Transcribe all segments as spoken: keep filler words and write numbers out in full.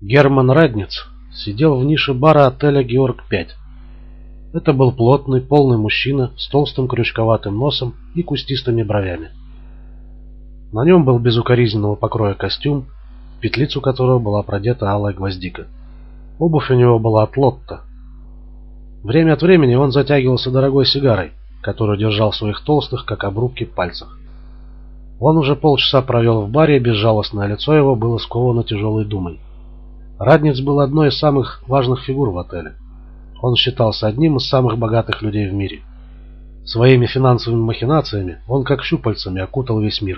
Герман Радниц сидел в нише бара отеля «Георг пять». Это был плотный, полный мужчина с толстым крючковатым носом и кустистыми бровями. На нем был безукоризненного покроя костюм, в петлицу которого была продета алая гвоздика. Обувь у него была от Лотто. Время от времени он затягивался дорогой сигарой, которую держал в своих толстых, как обрубки, пальцах. Он уже полчаса провел в баре, и безжалостное лицо его было сковано тяжелой думой. Радниц был одной из самых важных фигур в отеле. Он считался одним из самых богатых людей в мире. Своими финансовыми махинациями он как щупальцами окутал весь мир.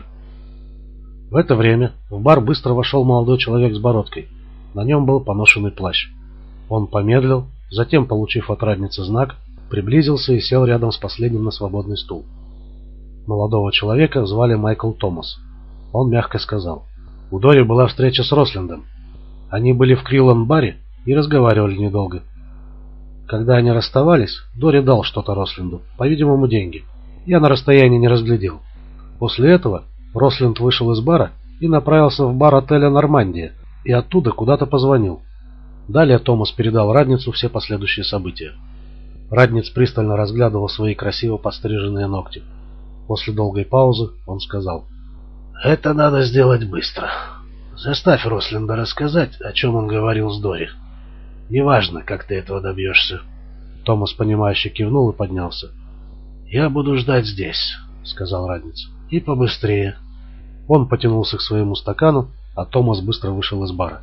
В это время в бар быстро вошел молодой человек с бородкой. На нем был поношенный плащ. Он помедлил, затем, получив от Радница знак, приблизился и сел рядом с последним на свободный стул. Молодого человека звали Майкл Томас. Он мягко сказал: «У Дори была встреча с Рослиндом. Они были в Крилан-баре и разговаривали недолго. Когда они расставались, Дори дал что-то Рослинду, по-видимому, деньги. Я на расстоянии не разглядел. После этого Рослинд вышел из бара и направился в бар отеля «Нормандия», и оттуда куда-то позвонил. Далее Томас передал Радницу все последующие события. Радниц пристально разглядывал свои красиво подстриженные ногти. После долгой паузы он сказал: «Это надо сделать быстро. Заставь Рослинда рассказать, о чем он говорил с Дори. Неважно, как ты этого добьешься». Томас, понимающе кивнул и поднялся. «Я буду ждать здесь», — сказал Радниц. «И побыстрее». Он потянулся к своему стакану, а Томас быстро вышел из бара.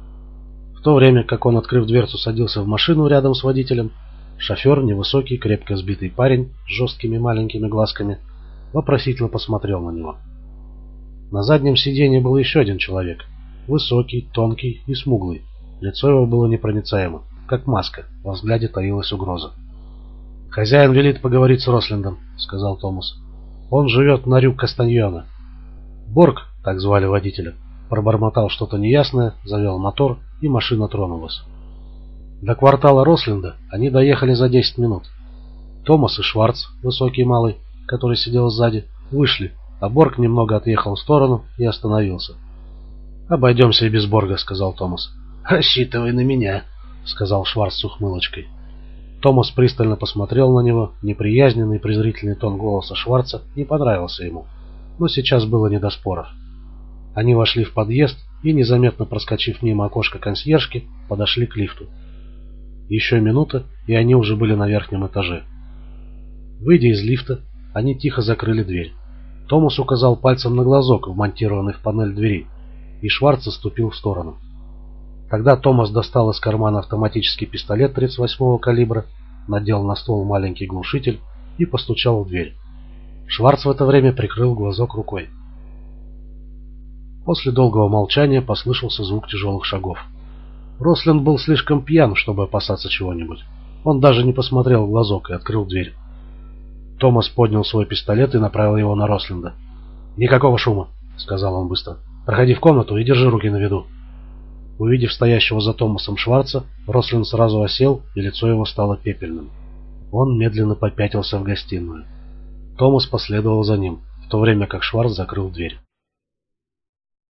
В то время, как он, открыв дверцу, садился в машину рядом с водителем, шофер, невысокий, крепко сбитый парень с жесткими маленькими глазками, вопросительно посмотрел на него. На заднем сиденье был еще один человек, высокий, тонкий и смуглый. Лицо его было непроницаемо, как маска, во взгляде таилась угроза. «Хозяин велит поговорить с Рослиндом», — сказал Томас. «Он живет на Рю Кастаньона». Борг, так звали водителя, пробормотал что-то неясное, завел мотор, и машина тронулась. До квартала Рослинда они доехали за десять минут. Томас и Шварц, высокий и малый, который сидел сзади, вышли, а Борг немного отъехал в сторону и остановился. «Обойдемся и без Борга», — сказал Томас. «Рассчитывай на меня», — сказал Шварц с ухмылочкой. Томас пристально посмотрел на него, неприязненный и презрительный тон голоса Шварца не понравился ему, но сейчас было не до споров. Они вошли в подъезд и, незаметно проскочив мимо окошка консьержки, подошли к лифту. Еще минута, и они уже были на верхнем этаже. Выйдя из лифта, они тихо закрыли дверь. Томас указал пальцем на глазок, вмонтированный в панель двери, и Шварц отступил в сторону. Тогда Томас достал из кармана автоматический пистолет тридцать восьмого калибра, надел на стол маленький глушитель и постучал в дверь. Шварц в это время прикрыл глазок рукой. После долгого молчания послышался звук тяжелых шагов. Рослинд был слишком пьян, чтобы опасаться чего-нибудь. Он даже не посмотрел в глазок и открыл дверь. Томас поднял свой пистолет и направил его на Рослинда. «Никакого шума», — сказал он быстро. «Проходи в комнату и держи руки на виду». Увидев стоящего за Томасом Шварца, Рослинд сразу осел, и лицо его стало пепельным. Он медленно попятился в гостиную. Томас последовал за ним, в то время как Шварц закрыл дверь.